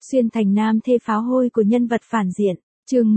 Xuyên thành nam thê pháo hôi của nhân vật phản diện. Chương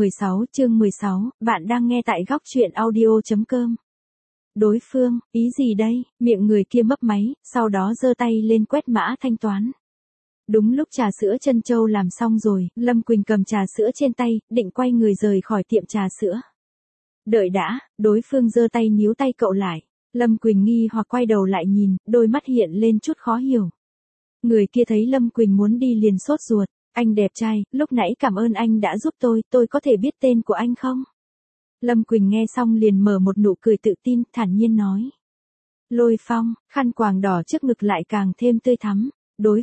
16, bạn đang nghe tại góc truyện audio.com. Đối phương, ý gì đây? Miệng người kia mấp máy, sau đó giơ tay lên quét mã thanh toán. Đúng lúc trà sữa Trân Châu làm xong rồi, Lâm Quỳnh cầm trà sữa trên tay, định quay người rời khỏi tiệm trà sữa. Đợi đã, đối phương giơ tay níu tay cậu lại. Lâm Quỳnh nghi hoặc quay đầu lại nhìn, đôi mắt hiện lên chút khó hiểu. Người kia thấy Lâm Quỳnh muốn đi liền sốt ruột. Anh đẹp trai, lúc nãy cảm ơn anh đã giúp tôi có thể biết tên của anh không? Lâm Quỳnh nghe xong liền mở một nụ cười tự tin, thản nhiên nói. Lôi Phong, khăn quàng đỏ trước ngực lại càng thêm tươi thắm. Đối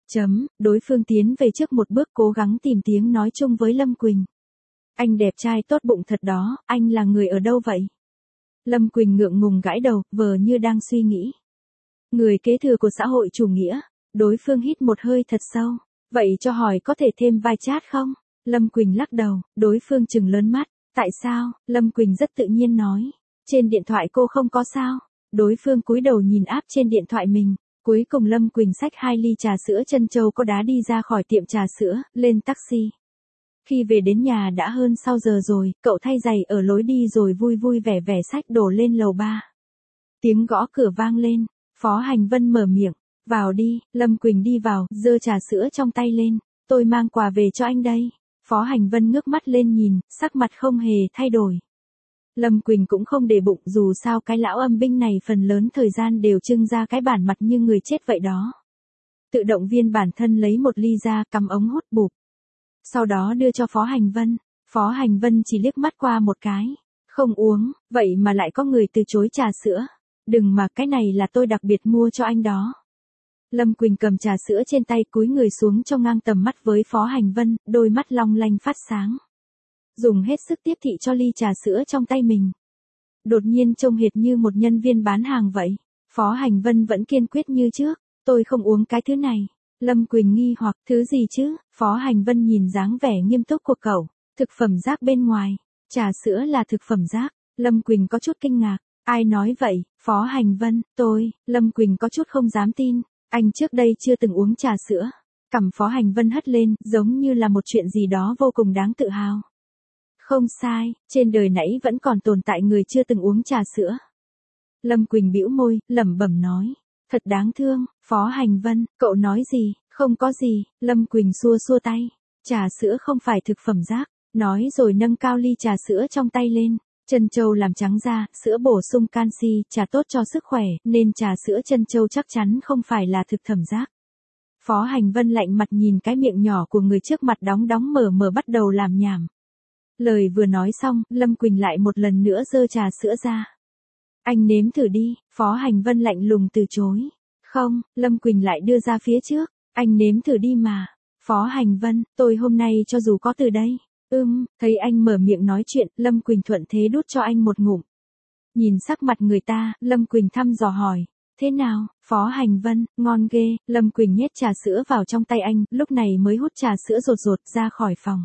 phương tiến về trước một bước cố gắng tìm tiếng nói chung với Lâm Quỳnh. Anh đẹp trai tốt bụng thật đó, anh là người ở đâu vậy? Lâm Quỳnh ngượng ngùng gãi đầu, vờ như đang suy nghĩ. Người kế thừa của xã hội chủ nghĩa. Đối phương hít một hơi thật sâu. Vậy cho hỏi có thể thêm vai chat không? Lâm Quỳnh lắc đầu, đối phương trừng lớn mắt. Tại sao? Lâm Quỳnh rất tự nhiên nói. Trên điện thoại cô không có sao? Đối phương cúi đầu nhìn app trên điện thoại mình. Cuối cùng Lâm Quỳnh xách 2 ly trà sữa Trân Châu có đá đi ra khỏi tiệm trà sữa, lên taxi. Khi về đến nhà đã hơn sau giờ rồi, cậu thay giày ở lối đi rồi vui vui vẻ vẻ xách đồ lên lầu 3. Tiếng gõ cửa vang lên, Phó Hành Vân mở miệng. Vào đi, Lâm Quỳnh đi vào, giơ trà sữa trong tay lên. Tôi mang quà về cho anh đây. Phó Hành Vân ngước mắt lên nhìn, sắc mặt không hề thay đổi. Lâm Quỳnh cũng không để bụng, dù sao cái lão âm binh này phần lớn thời gian đều trưng ra cái bản mặt như người chết vậy đó. Tự động viên bản thân lấy một ly ra, cắm ống hút bụp. Sau đó đưa cho Phó Hành Vân. Phó Hành Vân chỉ liếc mắt qua một cái. Không uống, vậy mà lại có người từ chối trà sữa. Đừng mà, cái này là tôi đặc biệt mua cho anh đó. Lâm Quỳnh cầm trà sữa trên tay cúi người xuống cho ngang tầm mắt với Phó Hành Vân, đôi mắt long lanh phát sáng. Dùng hết sức tiếp thị cho ly trà sữa trong tay mình. Đột nhiên trông hệt như một nhân viên bán hàng vậy. Phó Hành Vân vẫn kiên quyết như trước, tôi không uống cái thứ này. Lâm Quỳnh nghi hoặc, thứ gì chứ? Phó Hành Vân nhìn dáng vẻ nghiêm túc của cậu, thực phẩm rác bên ngoài. Trà sữa là thực phẩm rác. Lâm Quỳnh có chút kinh ngạc, ai nói vậy? Phó Hành Vân, Lâm Quỳnh có chút không dám tin. Anh trước đây chưa từng uống trà sữa. Cằm Phó Hành Vân hất lên, giống như là một chuyện gì đó vô cùng đáng tự hào. Không sai, trên đời nãy vẫn còn tồn tại người chưa từng uống trà sữa. Lâm Quỳnh bĩu môi, lẩm bẩm nói. Thật đáng thương, Phó Hành Vân, cậu nói gì? Không có gì, Lâm Quỳnh xua xua tay. Trà sữa không phải thực phẩm rác, nói rồi nâng cao ly trà sữa trong tay lên. Trân Châu làm trắng da, sữa bổ sung canxi, trà tốt cho sức khỏe, nên trà sữa Trân Châu chắc chắn không phải là thực phẩm rác. Phó Hành Vân lạnh mặt nhìn cái miệng nhỏ của người trước mặt đóng mở mở bắt đầu làm nhảm. Lời vừa nói xong, Lâm Quỳnh lại một lần nữa giơ trà sữa ra. Anh nếm thử đi, Phó Hành Vân lạnh lùng từ chối. Không, Lâm Quỳnh lại đưa ra phía trước, anh nếm thử đi mà. Phó Hành Vân, tôi hôm nay cho dù có từ đây. Thấy anh mở miệng nói chuyện, Lâm Quỳnh thuận thế đút cho anh một ngụm. Nhìn sắc mặt người ta, Lâm Quỳnh thăm dò hỏi. Thế nào, Phó Hành Vân, ngon ghê. Lâm Quỳnh nhét trà sữa vào trong tay anh, lúc này mới hút trà sữa rột ra khỏi phòng.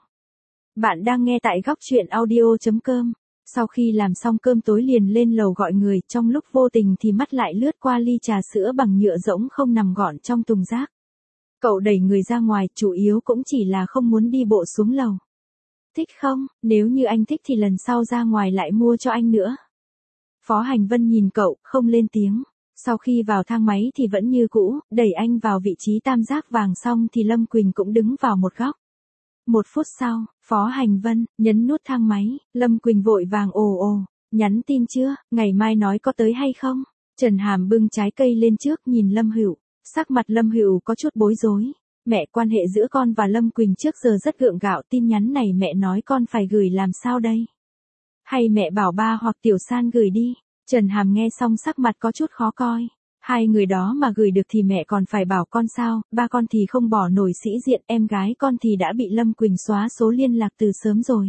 Bạn đang nghe tại góc truyện audio.com. Sau khi làm xong cơm tối liền lên lầu gọi người, trong lúc vô tình thì mắt lại lướt qua ly trà sữa bằng nhựa rỗng không nằm gọn trong thùng rác. Cậu đẩy người ra ngoài, chủ yếu cũng chỉ là không muốn đi bộ xuống lầu. Thích không? Nếu như anh thích thì lần sau ra ngoài lại mua cho anh nữa. Phó Hành Vân nhìn cậu, không lên tiếng. Sau khi vào thang máy thì vẫn như cũ, đẩy anh vào vị trí tam giác vàng xong thì Lâm Quỳnh cũng đứng vào một góc. 1 phút sau, Phó Hành Vân nhấn nút thang máy, Lâm Quỳnh vội vàng ồ, nhắn tin chưa, ngày mai nói có tới hay không? Trần Hàm bưng trái cây lên trước nhìn Lâm Hữu, sắc mặt Lâm Hữu có chút bối rối. Mẹ, quan hệ giữa con và Lâm Quỳnh trước giờ rất gượng gạo, tin nhắn này mẹ nói con phải gửi làm sao đây? Hay mẹ bảo ba hoặc Tiểu San gửi đi? Trần Hàm nghe xong sắc mặt có chút khó coi. Hai người đó mà gửi được thì mẹ còn phải bảo con sao, ba con thì không bỏ nổi sĩ diện, em gái con thì đã bị Lâm Quỳnh xóa số liên lạc từ sớm rồi.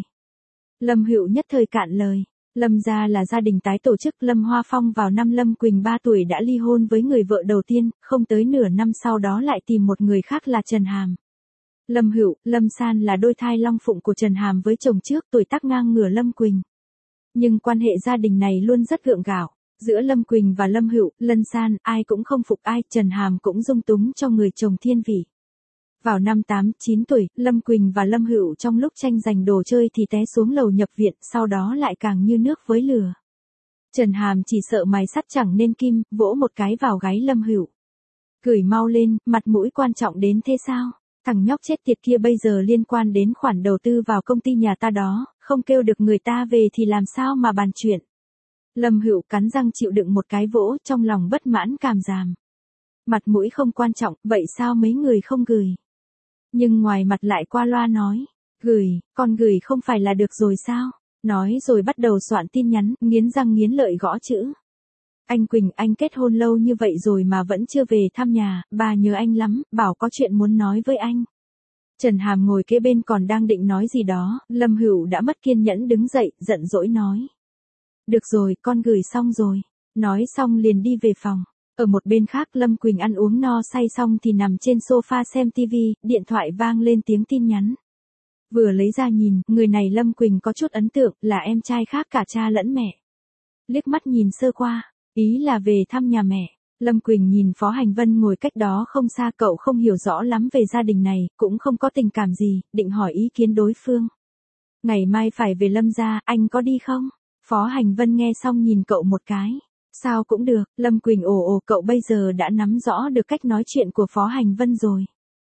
Lâm Hữu nhất thời cạn lời. Lâm gia là gia đình tái tổ chức. Lâm Hoa Phong vào năm Lâm Quỳnh 3 tuổi đã ly hôn với người vợ đầu tiên, không tới nửa năm sau đó lại tìm một người khác là Trần Hàm. Lâm Hữu, Lâm San là đôi thai long phụng của Trần Hàm với chồng trước, tuổi tác ngang ngửa Lâm Quỳnh. Nhưng quan hệ gia đình này luôn rất gượng gạo. Giữa Lâm Quỳnh và Lâm Hữu, Lân San, ai cũng không phục ai, Trần Hàm cũng dung túng cho người chồng thiên vị. Vào năm 8-9 tuổi, Lâm Quỳnh và Lâm Hữu trong lúc tranh giành đồ chơi thì té xuống lầu nhập viện, sau đó lại càng như nước với lửa. Trần Hàm chỉ sợ mài sắt chẳng nên kim, vỗ một cái vào gáy Lâm Hữu. Cười mau lên, mặt mũi quan trọng đến thế sao? Thằng nhóc chết tiệt kia bây giờ liên quan đến khoản đầu tư vào công ty nhà ta đó, không kêu được người ta về thì làm sao mà bàn chuyện. Lâm Hữu cắn răng chịu đựng một cái vỗ, trong lòng bất mãn càm ràm. Mặt mũi không quan trọng, vậy sao mấy người không gửi? Nhưng ngoài mặt lại qua loa nói, gửi, con gửi không phải là được rồi sao? Nói rồi bắt đầu soạn tin nhắn, nghiến răng nghiến lợi gõ chữ. Anh Quỳnh, anh kết hôn lâu như vậy rồi mà vẫn chưa về thăm nhà, bà nhớ anh lắm, bảo có chuyện muốn nói với anh. Trần Hàm ngồi kế bên còn đang định nói gì đó, Lâm Hữu đã mất kiên nhẫn đứng dậy, giận dỗi nói. Được rồi, con gửi xong rồi. Nói xong liền đi về phòng. Ở một bên khác Lâm Quỳnh ăn uống no say xong thì nằm trên sofa xem tivi, điện thoại vang lên tiếng tin nhắn. Vừa lấy ra nhìn, người này Lâm Quỳnh có chút ấn tượng, là em trai khác cả cha lẫn mẹ. Liếc mắt nhìn sơ qua, ý là về thăm nhà mẹ. Lâm Quỳnh nhìn Phó Hành Vân ngồi cách đó không xa, cậu không hiểu rõ lắm về gia đình này, cũng không có tình cảm gì, định hỏi ý kiến đối phương. Ngày mai phải về Lâm gia, anh có đi không? Phó Hành Vân nghe xong nhìn cậu một cái. Sao cũng được, Lâm Quỳnh ồ, cậu bây giờ đã nắm rõ được cách nói chuyện của Phó Hành Vân rồi.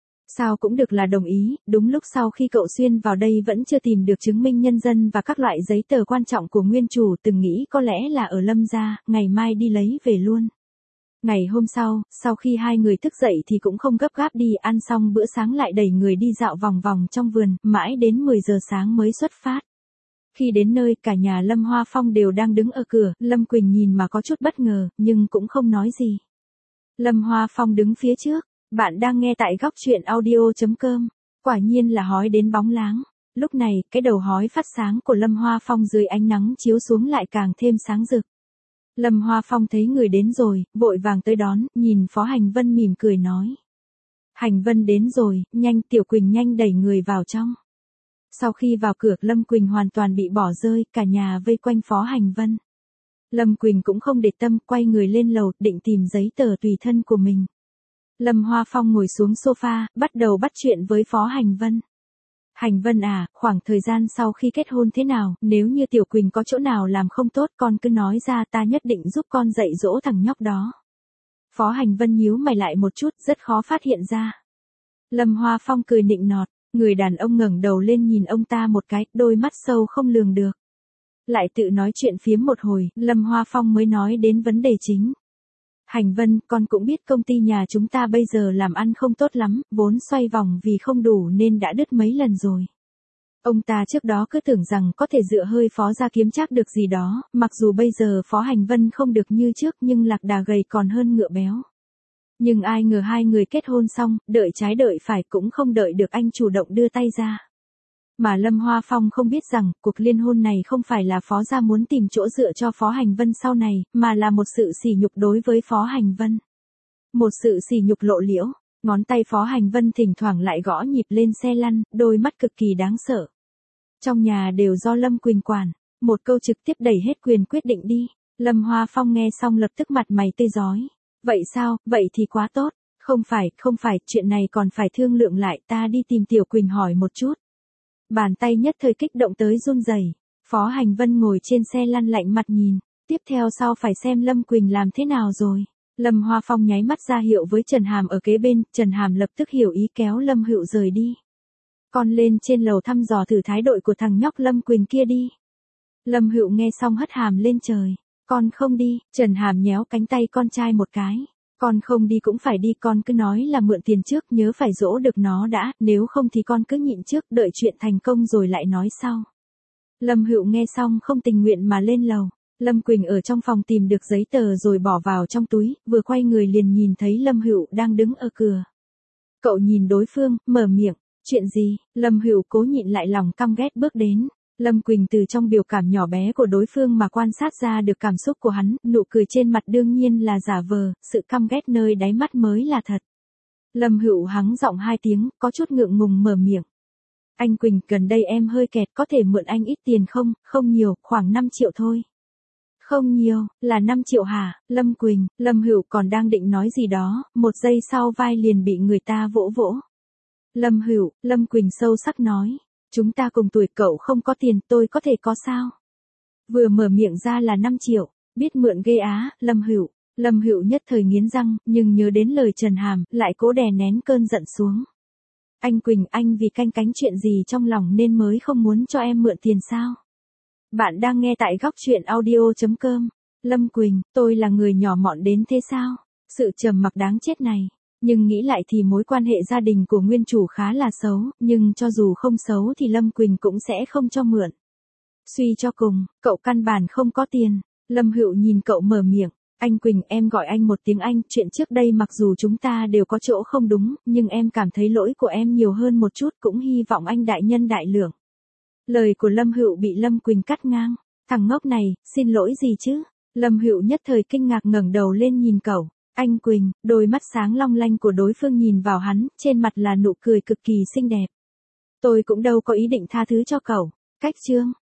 Sao cũng được là đồng ý, đúng lúc sau khi cậu xuyên vào đây vẫn chưa tìm được chứng minh nhân dân và các loại giấy tờ quan trọng của nguyên chủ, từng nghĩ có lẽ là ở Lâm gia, ngày mai đi lấy về luôn. Ngày hôm sau khi hai người thức dậy thì cũng không gấp gáp đi, ăn xong bữa sáng lại đẩy người đi dạo vòng vòng trong vườn, mãi đến 10 giờ sáng mới xuất phát. Khi đến nơi, cả nhà Lâm Hoa Phong đều đang đứng ở cửa, Lâm Quỳnh nhìn mà có chút bất ngờ, nhưng cũng không nói gì. Lâm Hoa Phong đứng phía trước, bạn đang nghe tại góc truyện audio.com, quả nhiên là hói đến bóng láng. Lúc này, cái đầu hói phát sáng của Lâm Hoa Phong dưới ánh nắng chiếu xuống lại càng thêm sáng rực. Lâm Hoa Phong thấy người đến rồi, vội vàng tới đón, nhìn Phó Hành Vân mỉm cười nói. Hành Vân đến rồi, nhanh, Tiểu Quỳnh nhanh đẩy người vào trong. Sau khi vào cửa, Lâm Quỳnh hoàn toàn bị bỏ rơi, cả nhà vây quanh Phó Hành Vân. Lâm Quỳnh cũng không để tâm, quay người lên lầu, định tìm giấy tờ tùy thân của mình. Lâm Hoa Phong ngồi xuống sofa, bắt đầu bắt chuyện với Phó Hành Vân. Hành Vân à, khoảng thời gian sau khi kết hôn thế nào, nếu như Tiểu Quỳnh có chỗ nào làm không tốt con cứ nói ra, ta nhất định giúp con dạy dỗ thằng nhóc đó. Phó Hành Vân nhíu mày lại một chút, rất khó phát hiện ra. Lâm Hoa Phong cười nịnh nọt, người đàn ông ngẩng đầu lên nhìn ông ta một cái, đôi mắt sâu không lường được. Lại tự nói chuyện phiếm một hồi, Lâm Hoa Phong mới nói đến vấn đề chính. Hành Vân, con cũng biết công ty nhà chúng ta bây giờ làm ăn không tốt lắm, vốn xoay vòng vì không đủ nên đã đứt mấy lần rồi. Ông ta trước đó cứ tưởng rằng có thể dựa hơi Phó ra kiếm chắc được gì đó, mặc dù bây giờ Phó Hành Vân không được như trước nhưng lạc đà gầy còn hơn ngựa béo. Nhưng ai ngờ hai người kết hôn xong, đợi trái đợi phải cũng không đợi được anh chủ động đưa tay ra. Mà Lâm Hoa Phong không biết rằng, cuộc liên hôn này không phải là Phó gia muốn tìm chỗ dựa cho Phó Hành Vân sau này, mà là một sự sỉ nhục đối với Phó Hành Vân. Một sự sỉ nhục lộ liễu, ngón tay Phó Hành Vân thỉnh thoảng lại gõ nhịp lên xe lăn, đôi mắt cực kỳ đáng sợ. Trong nhà đều do Lâm Quỳnh quản, một câu trực tiếp đẩy hết quyền quyết định đi. Lâm Hoa Phong nghe xong lập tức mặt mày tươi rói. Vậy sao, vậy thì quá tốt, không phải, chuyện này còn phải thương lượng lại, ta đi tìm Tiểu Quỳnh hỏi một chút. Bàn tay nhất thời kích động tới run rẩy. Phó Hành Vân ngồi trên xe lăn lạnh mặt nhìn, tiếp theo sau phải xem Lâm Quỳnh làm thế nào rồi. Lâm Hoa Phong nháy mắt ra hiệu với Trần Hàm ở kế bên, Trần Hàm lập tức hiểu ý kéo Lâm Hữu rời đi. Con lên trên lầu thăm dò thử thái độ của thằng nhóc Lâm Quỳnh kia đi. Lâm Hữu nghe xong hất hàm lên trời. Con không đi, Trần Hàm nhéo cánh tay con trai một cái. Con không đi cũng phải đi, con cứ nói là mượn tiền trước, nhớ phải dỗ được nó đã, nếu không thì con cứ nhịn trước, đợi chuyện thành công rồi lại nói sau. Lâm Hữu nghe xong không tình nguyện mà lên lầu. Lâm Quỳnh ở trong phòng tìm được giấy tờ rồi bỏ vào trong túi, vừa quay người liền nhìn thấy Lâm Hữu đang đứng ở cửa. Cậu nhìn đối phương, mở miệng, chuyện gì? Lâm Hữu cố nhịn lại lòng căm ghét bước đến. Lâm Quỳnh từ trong biểu cảm nhỏ bé của đối phương mà quan sát ra được cảm xúc của hắn, nụ cười trên mặt đương nhiên là giả vờ, sự căm ghét nơi đáy mắt mới là thật. Lâm Hữu hắng giọng 2 tiếng, có chút ngượng ngùng mở miệng. Anh Quỳnh, gần đây em hơi kẹt, có thể mượn anh ít tiền không? Không nhiều, khoảng 5 triệu thôi. Không nhiều, là 5 triệu hả? Lâm Quỳnh, Lâm Hữu còn đang định nói gì đó, một giây sau vai liền bị người ta vỗ vỗ. Lâm Hữu, Lâm Quỳnh sâu sắc nói. Chúng ta cùng tuổi, cậu không có tiền, tôi có thể có sao? Vừa mở miệng ra là 5 triệu, biết mượn ghê á, Lâm Hữu. Lâm Hữu nhất thời nghiến răng, nhưng nhớ đến lời Trần Hàm, lại cố đè nén cơn giận xuống. Anh Quỳnh, anh vì canh cánh chuyện gì trong lòng nên mới không muốn cho em mượn tiền sao? Bạn đang nghe tại góc chuyện audio.com. Lâm Quỳnh, tôi là người nhỏ mọn đến thế sao? Sự trầm mặc đáng chết này. Nhưng nghĩ lại thì mối quan hệ gia đình của nguyên chủ khá là xấu, nhưng cho dù không xấu thì Lâm Quỳnh cũng sẽ không cho mượn. Suy cho cùng, cậu căn bản không có tiền. Lâm Hữu nhìn cậu mở miệng. Anh Quỳnh, em gọi anh một tiếng anh, chuyện trước đây mặc dù chúng ta đều có chỗ không đúng, nhưng em cảm thấy lỗi của em nhiều hơn một chút, cũng hy vọng anh đại nhân đại lượng. Lời của Lâm Hữu bị Lâm Quỳnh cắt ngang. Thằng ngốc này, xin lỗi gì chứ? Lâm Hữu nhất thời kinh ngạc ngẩng đầu lên nhìn cậu. Anh Quỳnh, đôi mắt sáng long lanh của đối phương nhìn vào hắn, trên mặt là nụ cười cực kỳ xinh đẹp. Tôi cũng đâu có ý định tha thứ cho cậu. Cách chương.